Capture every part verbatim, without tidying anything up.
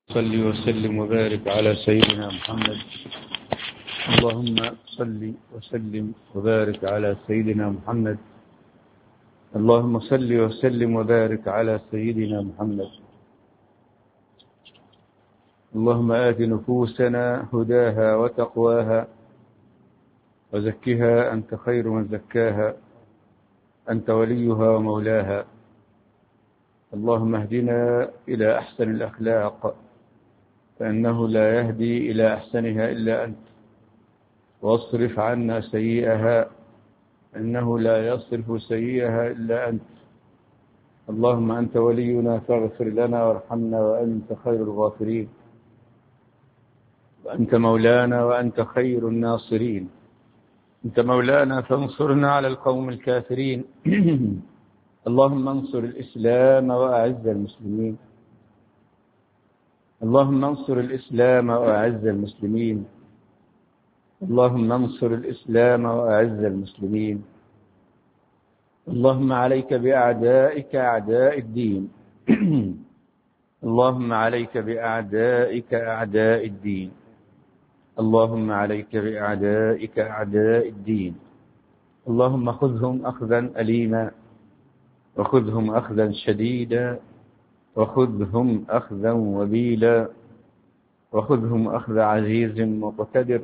صل وسلم وبارك على سيدنا محمد. اللهم صل وسلم وبارك على سيدنا محمد. اللهم صل وسلم وبارك على سيدنا محمد. اللهم آت نفوسنا هداها وتقواها وزكها أنت خير من زكاها أنت وليها ومولاها. اللهم اهدنا إلى أحسن الأخلاق فإنه لا يهدي إلى أحسنها إلا أنت، واصرف عنا سيئها إنه لا يصرف سيئها إلا أنت. اللهم أنت ولينا فاغفر لنا وارحمنا وأنت خير الغافرين، وأنت مولانا وأنت خير الناصرين. أنت مولانا فانصرنا على القوم الكافرين. اللهم انصر الإسلام وأعز المسلمين. اللهم انصر الإسلام وأعز المسلمين. اللهم انصر الإسلام وأعز المسلمين. اللهم عليك بأعدائك أعداء الدين. اللهم عليك بأعدائك أعداء الدين. اللهم عليك بأعدائك أعداء الدين. اللهم خذهم أخذا أليما، وخذهم أخذا شديدا، وخذهم أخذا وبيلا، وخذهم أخذ عزيز مقتدر،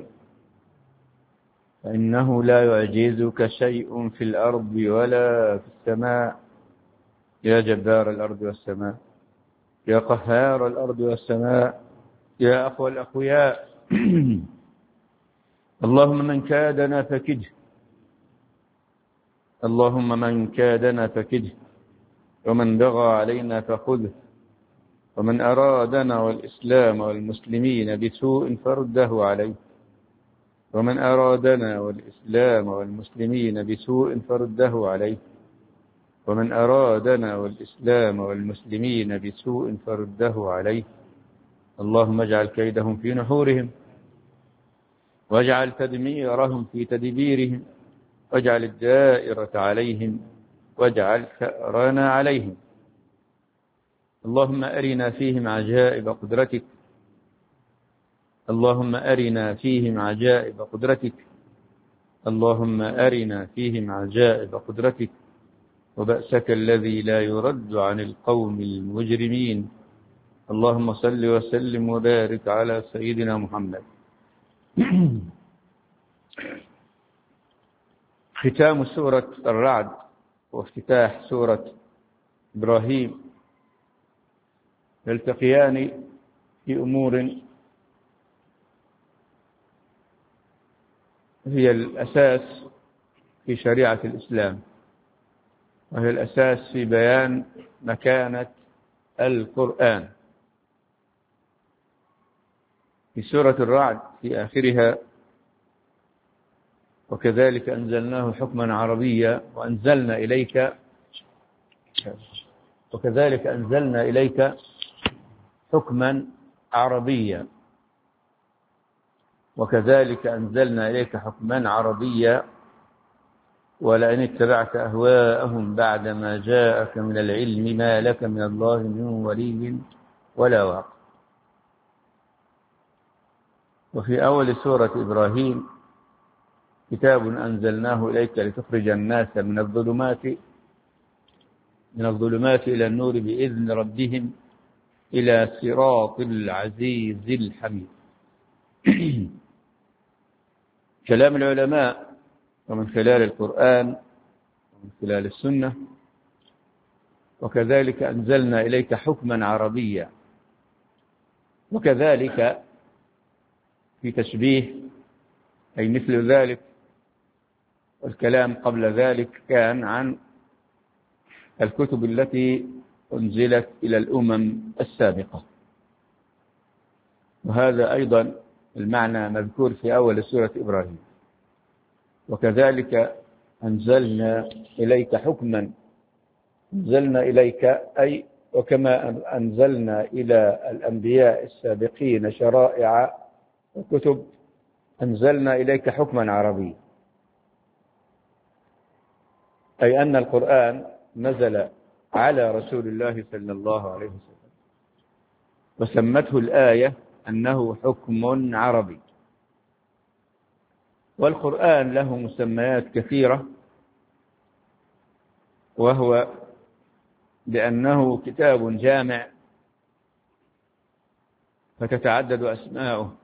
فإنه لا يعجزك شيء في الأرض ولا في السماء، يا جبار الأرض والسماء، يا قهار الأرض والسماء، يا أقوى الأقوياء. اللهم من كادنا فكده، اللهم من كادنا فكده، ومن بغى علينا فخذه، ومن أرادنا والإسلام والمسلمين بسوء فرده عليه، ومن أرادنا والإسلام والمسلمين بسوء فرده عليه، ومن أرادنا والإسلام والمسلمين بسوء فرده عليه. اللهم اجعل كيدهم في نحورهم، واجعل تدميرهم في تدبيرهم، واجعل الدائرة عليهم، واجعل ثأرنا عليهم. اللهم أرنا فيهم عجائب قدرتك. اللهم أرنا فيهم عجائب قدرتك. اللهم أرنا فيهم عجائب قدرتك، وبأسك الذي لا يرد عن القوم المجرمين. اللهم صل وسلم وبارك على سيدنا محمد. ختام سورة الرعد وافتتاح سورة إبراهيم يلتقيان في أمور هي الأساس في شريعة الإسلام، وهي الأساس في بيان مكانة القرآن. في سورة الرعد في آخرها: وكذلك أنزلناه حكما عربيا وأنزلنا إليك وكذلك أنزلنا إليك حكما عربيا وكذلك أنزلنا إليك حكما عربيا ولئن اتبعت أهواءهم بعدما جاءك من العلم ما لك من الله من ولي ولا واق. وفي أول سورة إبراهيم: كتاب أنزلناه إليك لتخرج الناس من الظلمات من الظلمات إلى النور بإذن ربهم إلى صراط العزيز الحميد. كلام العلماء ومن خلال القرآن ومن خلال السنة: وكذلك أنزلنا إليك حكما عربيا. وكذلك في تشبيه، أي مثل ذلك. والكلام قبل ذلك كان عن الكتب التي أنزلت إلى الأمم السابقة، وهذا أيضا المعنى مذكور في أول سورة إبراهيم: وكذلك أنزلنا إليك حكما. أنزلنا إليك أي وكما أنزلنا إلى الأنبياء السابقين شرائع وكتب، أنزلنا إليك حكما عربيا، أي أن القرآن نزل على رسول الله صلى الله عليه وسلم وسمته الآية أنه حكم عربي. والقرآن له مسميات كثيرة، وهو لأنه كتاب جامع فتتعدد أسماؤه،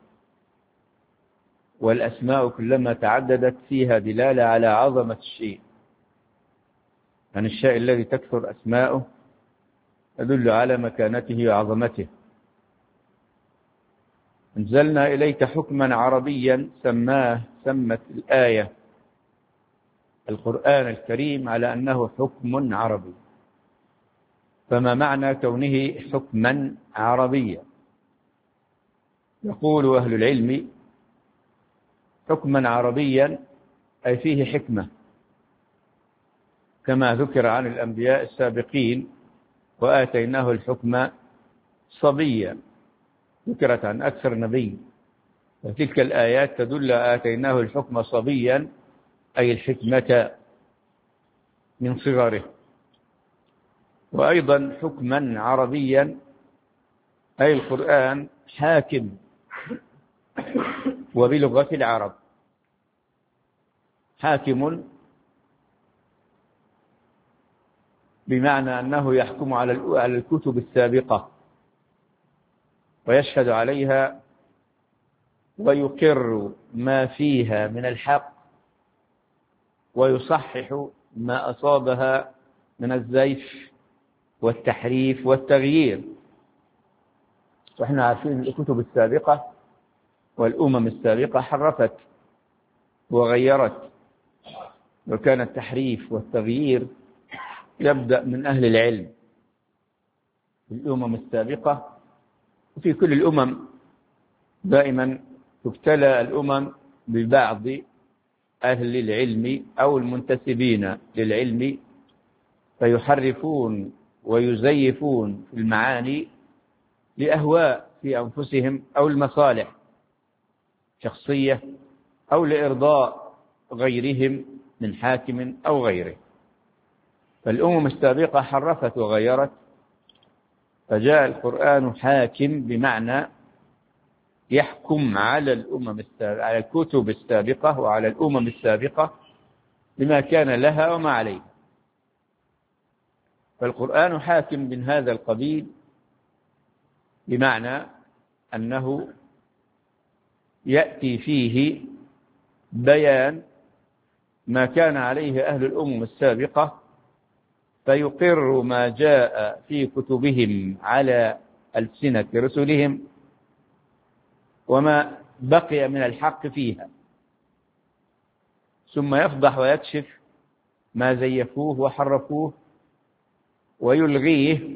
والأسماء كلما تعددت فيها دلالة على عظمة الشيء، عن الشيء الذي تكثر أسماؤه تدل على مكانته وعظمته. أنزلنا إليك حكما عربيا، سماه سمت الآية القرآن الكريم على أنه حكم عربي. فما معنى كونه حكما عربيا؟ يقول أهل العلم حكما عربيا أي فيه حكمة، كما ذكر عن الأنبياء السابقين وآتيناه الحكم صبيا، ذكرت عن أكثر نبي، وتلك الآيات تدل آتيناه الحكم صبيا أي الحكمة من صغره. وأيضا حكما عربيا أي القرآن حاكم وبلغة العرب. حاكم بمعنى أنه يحكم على الكتب السابقة ويشهد عليها ويقر ما فيها من الحق ويصحح ما أصابها من الزيف والتحريف والتغيير. وإحنا عارفين الكتب السابقة والأمم السابقة حرفت وغيرت، وكان التحريف والتغيير يبدأ من أهل العلم في الأمم السابقة. وفي كل الأمم دائما تبتلى الأمم ببعض أهل العلم أو المنتسبين للعلم، فيحرفون ويزيفون في المعاني لأهواء في أنفسهم أو المصالح شخصية أو لإرضاء غيرهم من حاكم أو غيره. فالأمم السابقة حرفت وغيرت، فجاء القرآن حاكم بمعنى يحكم على الأمم السابقة، على الكتب السابقة وعلى الأمم السابقة بما كان لها وما عليها. فالقرآن حاكم من هذا القبيل بمعنى أنه يأتي فيه بيان ما كان عليه أهل الأمم السابقة، فيقر ما جاء في كتبهم على ألسنة رسلهم وما بقي من الحق فيها، ثم يفضح ويكشف ما زيفوه وحرفوه ويلغيه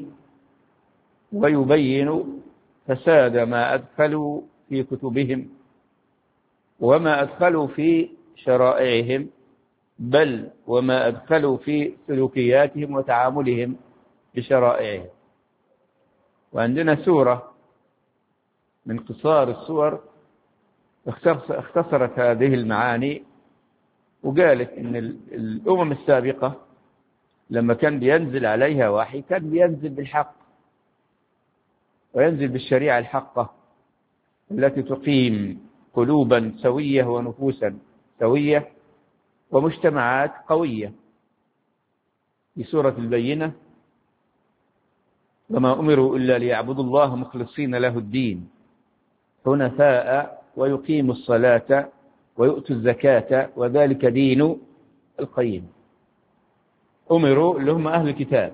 ويبين فساد ما أدخلوا في كتبهم وما أدخلوا في شرائعهم، بل وما أدخلوا في سلوكياتهم وتعاملهم بشرائعهم. وعندنا سورة من قصار السور اختصرت هذه المعاني وقالت إن الأمم السابقة لما كان بينزل عليها وحي كان بينزل بالحق وينزل بالشريعة الحقة التي تقيم قلوبا سوية ونفوسا سوية ومجتمعات قوية. في سورة البينة وما أمروا إلا ليعبدوا الله مخلصين له الدين حنفاء ويقيموا الصلاة ويؤتوا الزكاة وذلك دين القيم. أمروا اللي هم أهل الكتاب،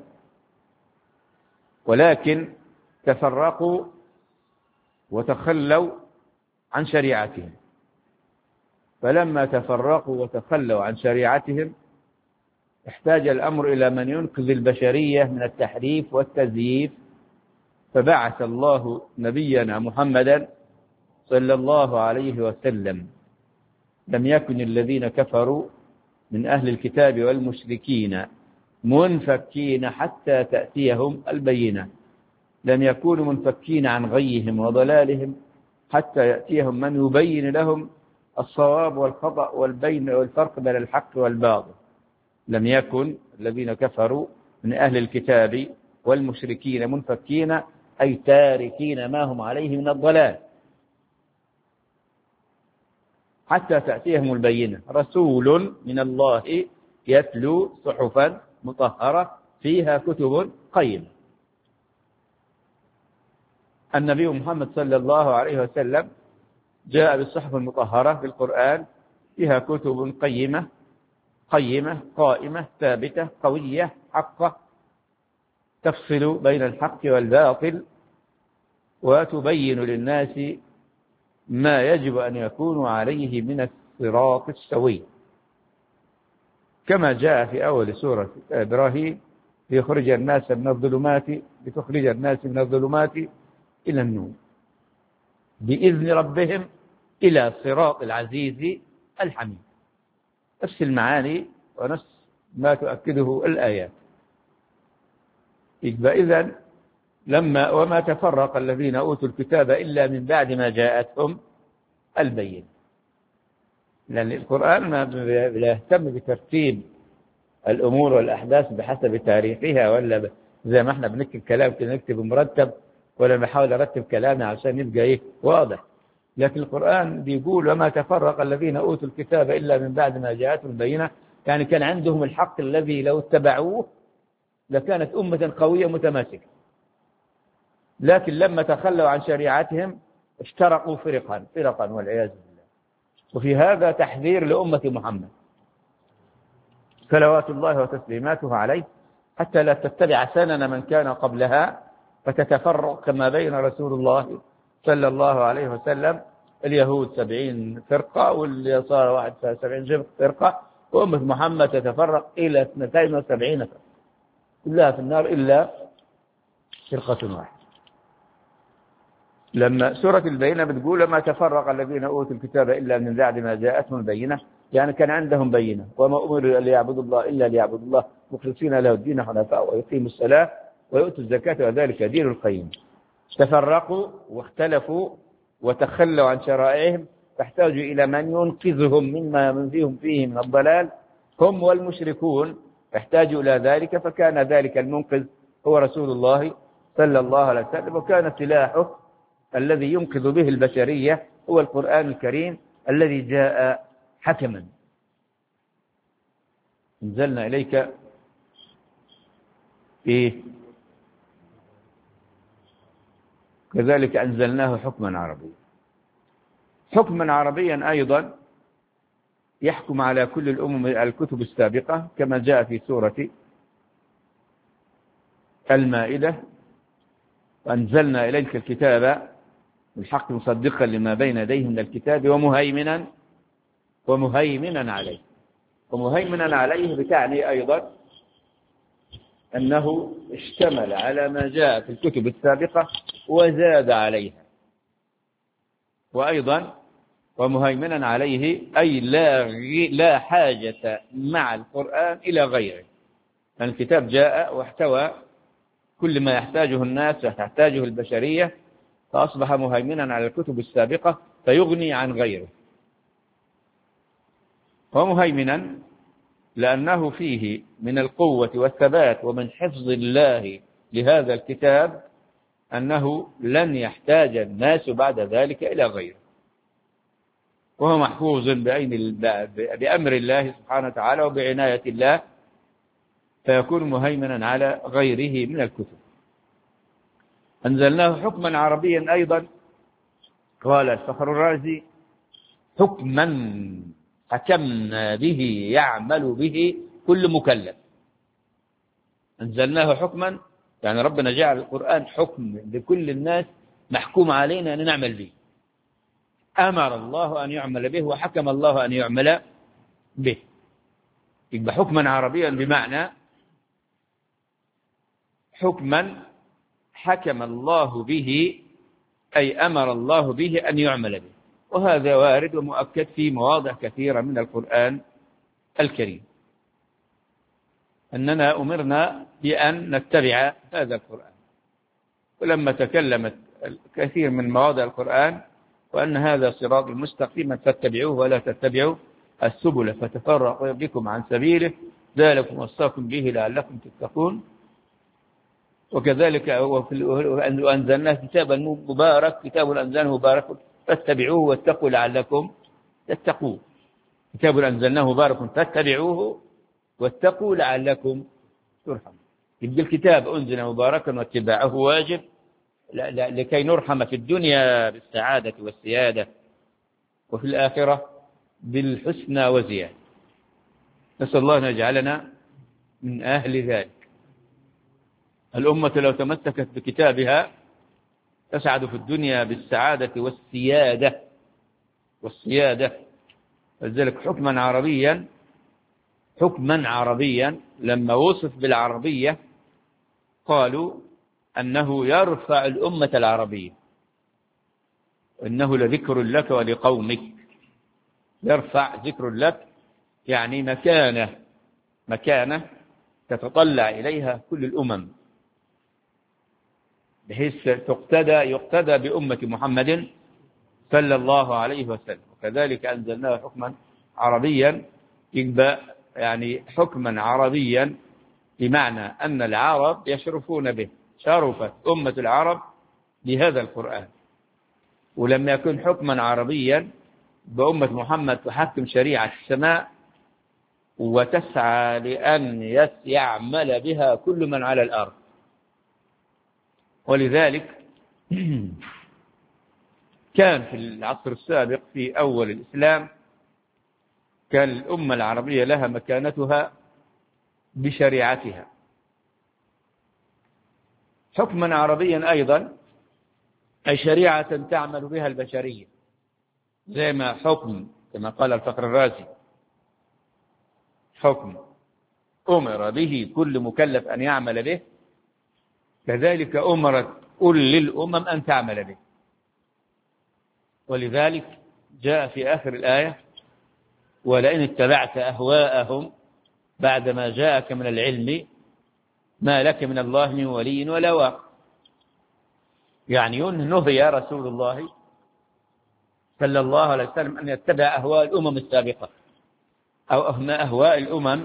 ولكن تفرقوا وتخلوا عن شريعتهم، فلما تفرقوا وتخلوا عن شريعتهم احتاج الأمر إلى من ينقذ البشرية من التحريف والتزييف، فبعث الله نبينا محمدا صلى الله عليه وسلم. لم يكن الذين كفروا من أهل الكتاب والمشركين منفكين حتى تأتيهم البينة، لم يكونوا منفكين عن غيهم وضلالهم حتى يأتيهم من يبين لهم الصواب والخطأ والبين والفرق بين الحق والباطل. لم يكن الذين كفروا من أهل الكتاب والمشركين منفكين أي تاركين ما هم عليه من الضلال حتى تأتيهم البينة، رسول من الله يتلو صحفا مطهرة فيها كتب قيمة. النبي محمد صلى الله عليه وسلم جاء بالصحف المطهرة بالقرآن فيها كتب قيمة قيمة قائمة ثابتة قوية حقة تفصل بين الحق والباطل وتبين للناس ما يجب أن يكونوا عليه من الصراط السوي، كما جاء في أول سورة إبراهيم ليخرج الناس من الظلمات لتخرج الناس من الظلمات إلى النور بإذن ربهم إلى صراط العزيز الحميد. نفس المعاني ونفس ما تؤكده الآيات. إذن لما وما تفرق الذين أوتوا الكتاب إلا من بعد ما جاءتهم البينة، لأن القرآن ما لا يهتم بترتيب الأمور والأحداث بحسب تاريخها، ولا زي ما احنا بنكتب كلام كده نكتب مرتب، ولا بحاول أرتب كلامنا عشان يبقى إيه واضح. لكن القرآن بيقول وما تفرق الذين أوتوا الكتاب إلا من بعد ما جاءتهم البينة، يعني كان عندهم الحق الذي لو اتبعوه لكانت أمة قوية متماسكة، لكن لما تخلوا عن شريعتهم اشترقوا فرقا فرقا والعياذ بالله. وفي هذا تحذير لأمة محمد صلوات الله وتسليماته عليه حتى لا تتبع سنن من كان قبلها فتتفرق كما بين رسول الله صلى الله عليه وسلم اليهود سبعين فرقة واليسار واحد سبعين فرقة، وأمة محمد تتفرق إلى اثنتين وسبعين فرقة كلها في النار إلا فرقة واحدة. لما سورة البينة بتقول ما تفرق الذين أوتوا الكتاب إلا من بعد ما جاءتهم البينة، يعني كان عندهم بينة وما أمروا أن يعبدوا الله إلا ليعبدوا الله مخلصين له الدين حنفاء ويقيموا الصلاة ويؤتوا الزكاة وذلك دين القيم. تفرقوا واختلفوا وتخلوا عن شرائعهم فاحتاجوا إلى من ينقذهم مما من فيهم فيه من الضلال، هم والمشركون احتاجوا إلى ذلك، فكان ذلك المنقذ هو رسول الله صلى الله عليه وسلم، وكان سلاحه الذي ينقذ به البشرية هو القرآن الكريم الذي جاء حكما. انزلنا إليك إيه كذلك أنزلناه حكما عربيا. حكما عربيا أيضا يحكم على كل الأمم الكتب السابقة كما جاء في سورة المائدة وأنزلنا إليك الكتاب بالحق مصدقا لما بين يديه من الكتاب ومهيمنا ومهيمنا عليه. ومهيمنا عليه بتعني أيضا أنه اشتمل على ما جاء في الكتب السابقة وزاد عليها، وأيضا ومهيمنا عليه أي لا لا حاجة مع القرآن إلى غيره، لأن الكتاب جاء واحتوى كل ما يحتاجه الناس وتحتاجه البشرية، فأصبح مهيمنا على الكتب السابقة فيغني عن غيره. ومهيمنا لأنه فيه من القوة والثبات ومن حفظ الله لهذا الكتاب أنه لن يحتاج الناس بعد ذلك إلى غيره، وهو محفوظ بأين بأمر الله سبحانه وتعالى وبعناية الله، فيكون مهيمنا على غيره من الكتب. أنزلناه حكما عربيا أيضا، قال الفخر الرازي حكما حكمنا به يعمل به كل مكلف. أنزلناه حكما يعني ربنا جعل القرآن حكم لكل الناس محكوم علينا أن نعمل به، أمر الله أن يعمل به وحكم الله أن يعمل به. يبقى حكما عربيا بمعنى حكما حكم الله به أي أمر الله به أن يعمل به، وهذا وارد ومؤكد في مواضع كثيرة من القرآن الكريم أننا أمرنا بأن نتبع هذا القرآن. ولما تكلمت كثير من مواضع القرآن وأن هذا صراط المستقيم فاتبعوه ولا تتبعوا السبل فتفرق بكم عن سبيله ذلكم وصاكم به لعلكم تتقون، وكذلك وأنزلناه كتابا مبارك، كتاب أنزلناه مبارك فاتبعوه واتقوا لعلكم تتقون. كتاب أنزلناه مبارك فاتبعوه واتقوا لعلكم ترحمون. يبقى الكتاب أنزل مباركا واتباعه واجب لكي نرحم في الدنيا بالسعادة والسيادة، وفي الآخرة بالحسنى وزيادة. نسأل الله أن يجعلنا من أهل ذلك. الأمة لو تمسكت بكتابها تسعد في الدنيا بالسعادة والسيادة والسيادة. لذلك حكما عربيا حكما عربيا لما وصف بالعربية قالوا أنه يرفع الأمة العربية، إنه لذكر لك ولقومك. يرفع ذكر لك يعني مكانة مكانة تتطلع إليها كل الأمم، بحيث تقتدى يقتدى بأمة محمد صلى الله عليه وسلم. وكذلك أنزلناه حكما عربيا، يبقى يعني حكما عربيا بمعنى أن العرب يشرفون به، شرفت أمة العرب بهذا القرآن. ولما يكون حكما عربيا بأمة محمد تحكم شريعة السماء وتسعى لأن يعمل بها كل من على الأرض. ولذلك كان في العصر السابق في أول الإسلام كان الأمة العربية لها مكانتها بشريعتها. حكما عربيا أيضا أي شريعة تعمل بها البشرية، زي ما حكم كما قال الفخر الرازي حكم أمر به كل مكلف أن يعمل به، كذلك أمرت كل الأمم أن تعمل به. ولذلك جاء في آخر الآية ولئن اتبعت أهواءهم بعدما جاءك من العلم ما لك من الله من ولي ولا واق. يعني نهي رسول الله صلى الله عليه وسلم أن يتبع أهواء الأمم السابقة أو أهواء الأمم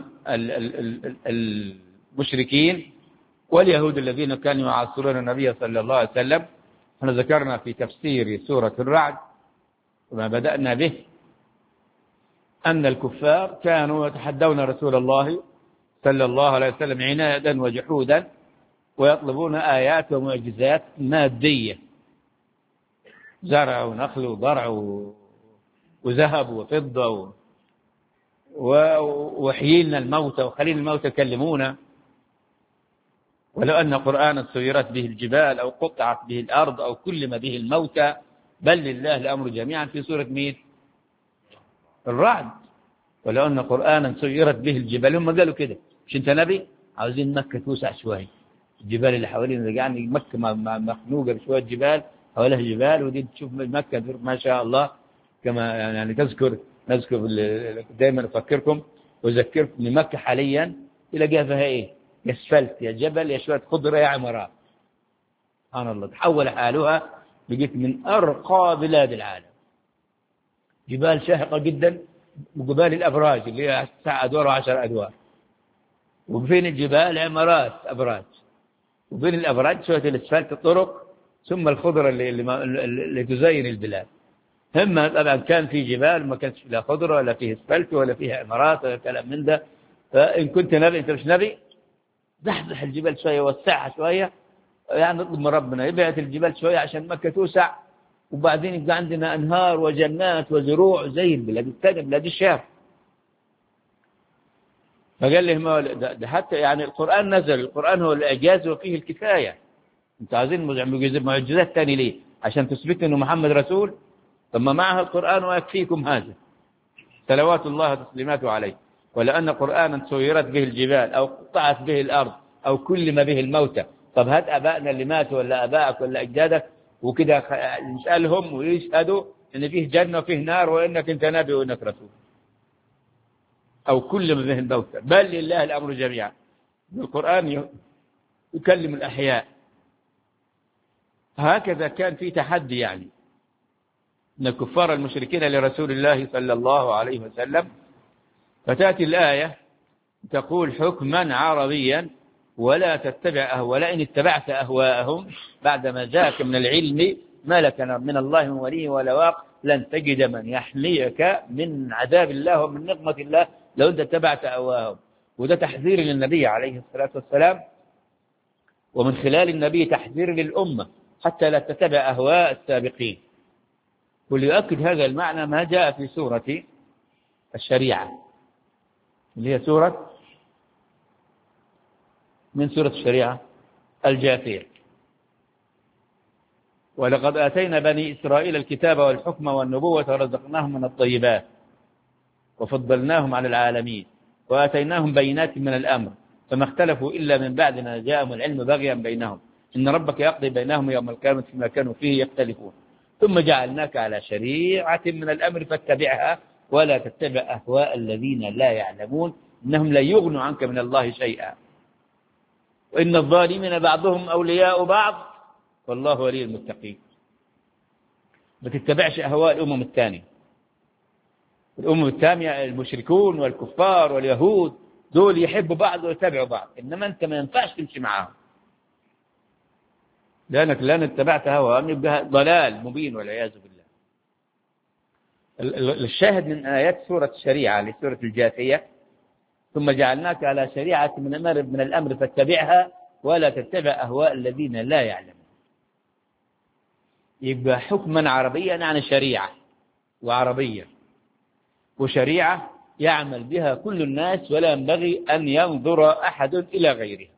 المشركين واليهود الذين كانوا يعاصرون النبي صلى الله عليه وسلم. احنا ذكرنا في تفسير سورة الرعد وما بدأنا به أن الكفار كانوا يتحدون رسول الله صلى الله عليه وسلم عنادا وجحودا ويطلبون آيات ومعجزات مادية، زرع ونخل وضرع وذهب وفضة وحيينا الموتى وخلينا الموتى يكلمونا. ولو أن قرآنا سيرت به الجبال أو قطعت به الأرض أو كلم به الموتى بل لله الأمر جميعا في سورة مين؟ الرعد. ولو أن قرآنا سيرت به الجبال، هم قالوا كده مش أنت نبي؟ عاوزين مكة توسع شوية، الجبال اللي حوالينا يعني مكة مخنوقة بشوية جبال حواليها جبال، ودي تشوف مكة ما شاء الله كما يعني تذكر نذكر دائما أفكركم وأذكركم ان مكة حاليا تلاقيها فيها إيه؟ يا اسفلت يا جبل يا شوية خضرة يا عمارات. سبحان الله تحول حالها بقيت من أرقى بلاد العالم، جبال شاهقة جدا وجبال الأبراج اللي هي تسع أدوار وعشر أدوار، وبين الجبال عمارات أبراج، وبين الأبراج شوية الاسفلت الطرق ثم الخضرة اللي, اللي, اللي تزين البلاد. هم طبعا كان في جبال ما كانش لا خضرة ولا فيه اسفلت ولا فيها عمارات ولا كلام من ده. فإن كنت نبي أنت مش نبي زحزح الجبال شوية وسعها شوية، يعني نطلب من ربنا يبعث الجبال شوية عشان مكة توسع، وبعدين يبقى عندنا أنهار وجنات وزروع زي البلاد الثانية بلاد الشام. فقال لهم ده, ده حتى يعني القرآن نزل، القرآن هو الإعجاز وفيه الكفاية. أنت عايزين معجزات ثانية ليه؟ عشان تثبت أنه محمد رسول؟ ثم معها القرآن ويكفيكم هذا صلوات الله وتسليماته عليه. ولأن قرآنا سيرت به الجبال أو قطعت به الأرض أو كلم به الموتى. طب هات أبائنا اللي ماتوا ولا أبائك ولا أجدادك وكده نسألهم ويشهدوا إن فيه جنة وفيه نار وإنك أنت نبي وإنك رسول، أو كلم به الموتى بل لله الأمر جميعا. القرآن يكلم الأحياء. هكذا كان في تحدي يعني من الكفار المشركين لرسول الله صلى الله عليه وسلم. فتأتي الآية تقول حكما عربيا ولا تتبع أهواء، ولئن اتبعت أهواءهم بعدما جاءك من العلم ما لك من الله من ولي ولا واق لن تجد من يحميك من عذاب الله ومن نقمة الله لو أنت اتبعت أهواءهم. وده تحذير للنبي عليه الصلاة والسلام، ومن خلال النبي تحذير للأمة حتى لا تتبع أهواء السابقين. وليؤكد هذا المعنى ما جاء في سورة الشريعة اللي هي سورة من سورة الشريعة الجاثية. ولقد آتينا بني إسرائيل الكتاب والحكم والنبوة ورزقناهم من الطيبات وفضلناهم على العالمين وآتيناهم بينات من الأمر فما اختلفوا إلا من بعد ما جاءهم العلم بغيا بينهم إن ربك يقضي بينهم يوم القيامة فيما كانوا فيه يختلفون ثم جعلناك على شريعة من الأمر فاتبعها ولا تتبع أهواء الذين لا يعلمون إنهم لا يغنوا عنك من الله شيئا وإن الظالمين بعضهم أولياء بعض والله ولي المتقين. ما تتبعش أهواء الأمم الثانية. الأمم الثانية المشركون والكفار واليهود دول يحبوا بعض ويتبعوا بعض، إنما أنت ما ينفعش تمشي معاهم لأنك لأن اتبعت هواهم يبقى ضلال مبين والعياذ بالله. الشاهد من آيات سورة الشريعة لسورة الجاثية ثم جعلناك على شريعة من الأمر من الأمر فاتبعها ولا تتبع أهواء الذين لا يعلمون. يبقى حكما عربيا يعني شريعة وعربية، وشريعة يعمل بها كل الناس ولا ينبغي أن ينظر أحد إلى غيرها.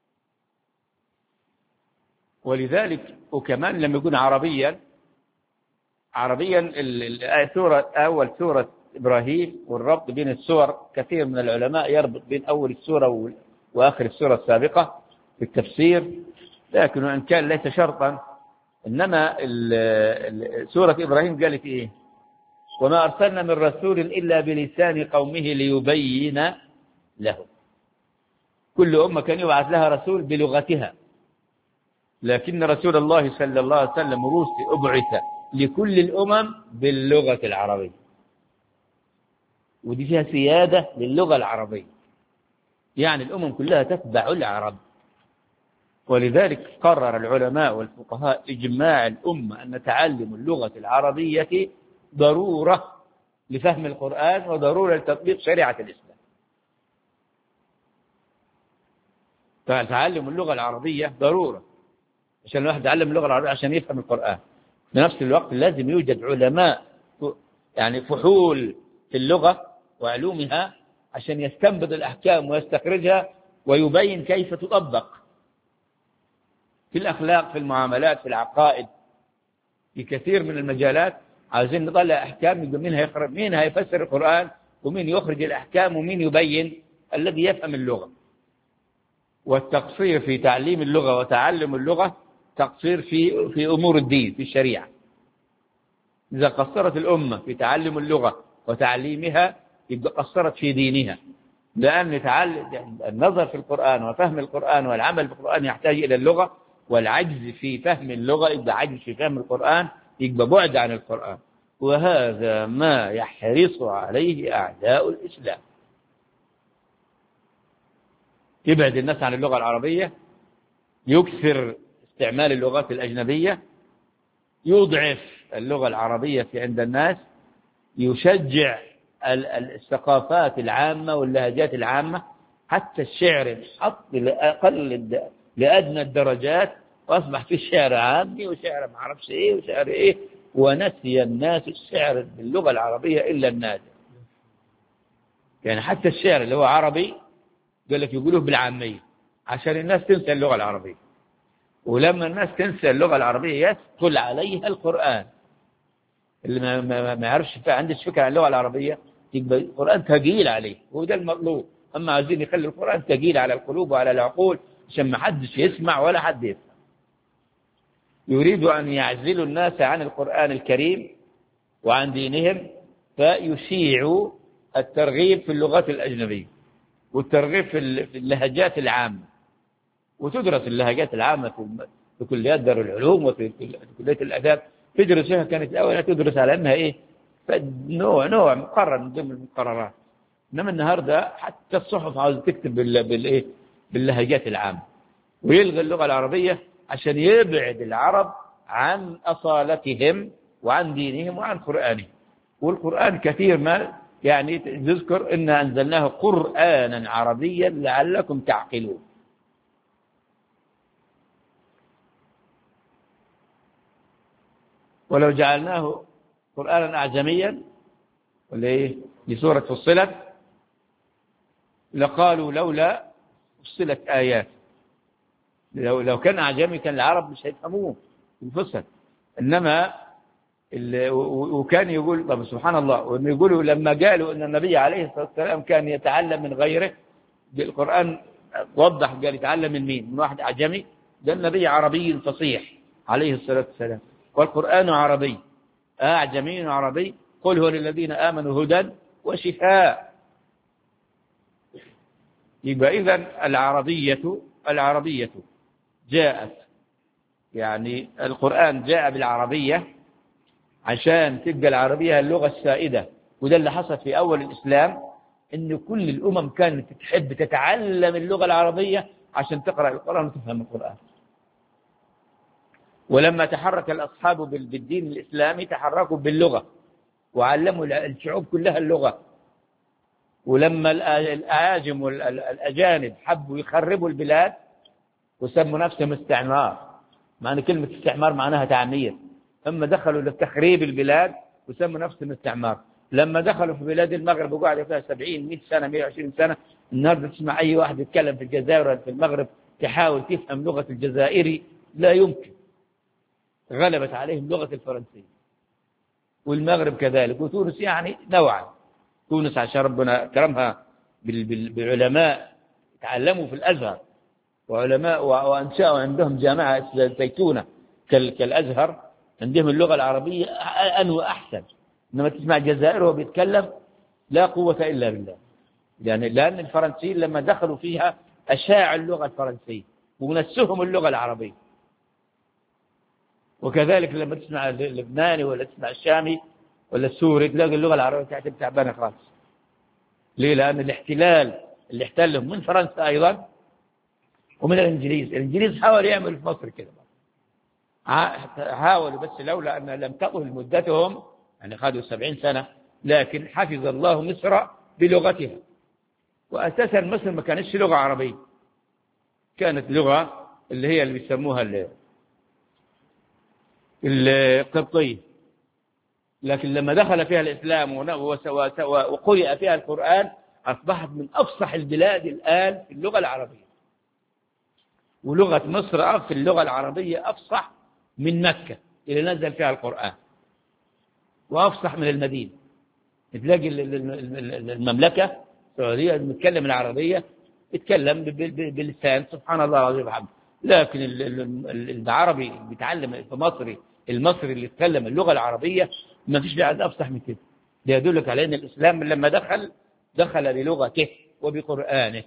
ولذلك وكمان لما يكون عربيا عربيا سورة أول سورة إبراهيم والربط بين السور كثير من العلماء يربط بين أول السورة وآخر السورة السابقة في التفسير، لكن وإن كان ليس شرطا. إنما سورة إبراهيم قالت إيه؟ وما أرسلنا من رسول إلا بلسان قومه ليبين له. كل أمة كان يبعث لها رسول بلغتها، لكن رسول الله صلى الله عليه وسلم أبعث لكل الأمم باللغة العربية، ودي فيها سيادة للغة العربية، يعني الأمم كلها تتبع العرب. ولذلك قرر العلماء والفقهاء إجماع الأمة أن تعلم اللغة العربية ضرورة لفهم القرآن وضرورة لتطبيق شريعة الإسلام. فتعلم اللغة العربية ضرورة عشان الواحد يتعلم اللغة العربية عشان يفهم القرآن. في نفس الوقت لازم يوجد علماء يعني فحول في اللغة وعلومها عشان يستنبط الأحكام ويستخرجها ويبين كيف تطبق في الأخلاق في المعاملات في العقائد في كثير من المجالات. عايزين نطلع أحكام مين هيخرج مين هيفسر القرآن ومين يخرج الأحكام ومين يبين الذي يفهم اللغة. والتقصير في تعليم اللغة وتعلم اللغة تقصير في في أمور الدين في الشريعة. إذا قصرت الأمة في تعلم اللغة وتعليمها يبقى قصرت في دينها، لأن النظر في القرآن وفهم القرآن والعمل بالقرآن يحتاج إلى اللغة، والعجز في فهم اللغة يبقى عجز في فهم القرآن يبقى بعد عن القرآن. وهذا ما يحرص عليه أعداء الإسلام، يبعد الناس عن اللغة العربية، يكثر استعمال اللغات الأجنبية، يضعف اللغة العربية في عند الناس، يشجع الثقافات العامة واللهجات العامة، حتى الشعر حط لأقل لأدنى الدرجات وأصبح في شعر عامي وشعر ما أعرفش إيه وشعر إيه، ونسي الناس الشعر باللغة العربية إلا النادر. يعني حتى الشعر اللي هو عربي قال لك يقولوه بالعامية عشان الناس تنسى اللغة العربية، ولما الناس تنسى اللغة العربية يدخل عليها القرآن. اللي ما, ما, ما يعرفش عندش فكرة عن اللغة العربية يبقى القرآن ثقيل عليه، وده المطلوب. أما عايزين يخلي القرآن ثقيل على القلوب وعلى العقول عشان ما حدش يسمع ولا حد يفهم. يريد أن يعزلوا الناس عن القرآن الكريم وعن دينهم، فيشيعوا الترغيب في اللغات الأجنبية والترغيب في اللهجات العامة، وتدرس اللهجات العامة في كليات دار العلوم وفي كلية الآداب تدرسها. كانت الأول تدرس على أنها إيه نوع نوع مقرر من ضمن المقررات. إنما النهاردة حتى الصحف عاوز تكتب بالإيه باللهجات العامة، ويلغي اللغة العربية عشان يبعد العرب عن أصالتهم وعن دينهم وعن قرآنهم. والقرآن كثير ما يعني يذكر إن أنزلناه قرآنا عربيا لعلكم تعقلون. ولو جعلناه قرآنا أعجميا لسورة فصلت لقالوا لولا فصلت آيات. لو لو كان أعجمي كان العرب مش هيفهموه الفصل. إنما وكان يقول طب سبحان الله، وإنه يقولوا لما قالوا إن النبي عليه الصلاة والسلام كان يتعلم من غيره، القرآن وضح قال يتعلم من مين؟ من واحد أعجمي؟ ده النبي عربي فصيح عليه الصلاة والسلام، والقرآن عربي أعجمي عربي. قل هو للذين آمنوا هدى وشفاء. يبقى إذن العربية العربية جاءت، يعني القرآن جاء بالعربية عشان تبقى العربية اللغة السائدة. وده اللي حصل في أول الإسلام، إن كل الأمم كانت تحب تتعلم اللغة العربية عشان تقرأ القرآن وتفهم القرآن. ولما تحرك الأصحاب بالدين الإسلامي تحركوا باللغة وعلموا الشعوب كلها اللغة. ولما الأعاجم والأجانب حبوا يخربوا البلاد وسموا نفسهم استعمار، معنى كلمة استعمار معناها تعمير، هم دخلوا لتخريب البلاد وسموا نفسهم استعمار. لما دخلوا في بلاد المغرب وقعدوا فيها سبعين مئة سنة مئة وعشرين سنة، النهارده تسمع أي واحد يتكلم في الجزائر ولا في المغرب تحاول تفهم لغة الجزائري لا يمكن. غلبت عليهم لغة الفرنسية، والمغرب كذلك، وتونس يعني نوعا. تونس عشان ربنا كرمها بالعلماء تعلموا في الأزهر، وعلماء وأنشأوا عندهم جامعة زيتونة كالأزهر، عندهم اللغة العربية أنوى أحسن. إنما تسمع الجزائر وهو بيتكلم لا قوة إلا بالله، يعني لأن الفرنسيين لما دخلوا فيها أشاعوا اللغة الفرنسية ونسهم اللغة العربية. وكذلك لما تسمع اللبناني ولا تسمع الشامي ولا السوري تلاقي اللغة العربية تعتبر تعبانة خالص. ليه؟ لأن الاحتلال اللي احتلهم من فرنسا أيضا ومن الإنجليز. الإنجليز حاولوا يعملوا في مصر كده، حاولوا، بس لولا أن لم تطل مدتهم، يعني خدوا سبعين سنة، لكن حفظ الله مصر بلغتها. وأساسا مصر ما كانتش لغة عربية، كانت لغة اللي هي اللي بيسموها القبطية. لكن لما دخل فيها الإسلام وقرئ فيها القرآن أصبحت من أفصح البلاد الآن في اللغة العربية. ولغة مصر في اللغة العربية أفصح من مكة اللي نزل فيها القرآن، وأفصح من المدينة. تلاقي المملكة السعودية المتكلم العربية يتكلم بلسان سبحان الله العظيم وبحمده، لكن العربي بيتعلم في مصري المصري اللي يتكلم اللغة العربية ما فيش بعد أفصح من كده. ده يدلك على أن الإسلام لما دخل دخل بلغته وبقرآنه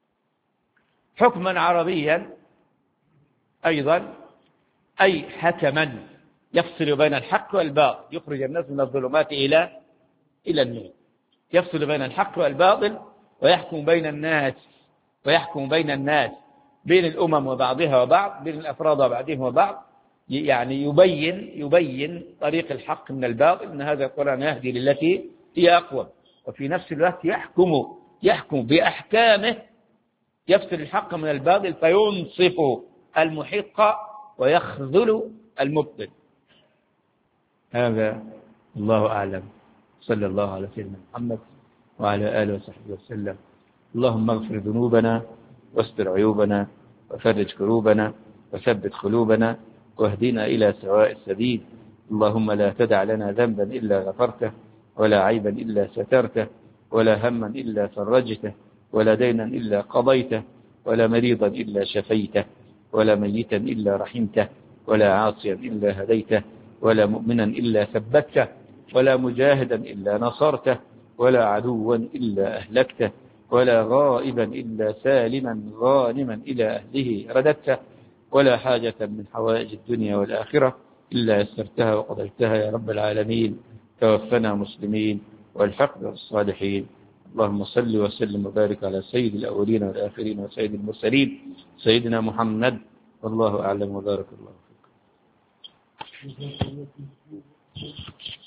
حكما عربيا أيضا، أي حكما يفصل بين الحق والباطل، يخرج الناس من الظلمات إلى إلى النور، يفصل بين الحق والباطل ويحكم بين الناس ويحكم بين الناس بين الأمم وبعضها وبعض، بين الأفراد وبعضهم وبعض، يعني يبين يبين طريق الحق من الباطل، أن هذا القرآن يهدي للتي هي أقوم، وفي نفس الوقت يحكم يحكم بأحكامه، يفصل الحق من الباطل فينصف المحق ويخذل المبطل. هذا الله أعلم. صلى الله على سيدنا محمد وعلى آله وصحبه وسلم. اللهم اغفر ذنوبنا واستر عيوبنا وفرج كروبنا وثبت قلوبنا واهدنا إلى سواء السبيل. اللهم لا تدع لنا ذنبا إلا غفرته، ولا عيبا إلا سترته، ولا هما إلا فرجته، ولا دينا إلا قضيته، ولا مريضا إلا شفيته، ولا ميتا إلا رحمته، ولا عاصيا إلا هديته، ولا مؤمنا إلا ثبته، ولا مجاهدا إلا نصرته، ولا عدوا إلا أهلكته، ولا غائبا إلا سالما غانما إلى أهله رددته، ولا حاجة من حوائج الدنيا والآخرة إلا يسرتها وقضيتها يا رب العالمين. توفنا مسلمين والحق بالصالحين. اللهم صل وسلم وبارك على سيد الأولين والآخرين وسيد المرسلين سيدنا محمد، والله أعلم وبارك الله فيكم.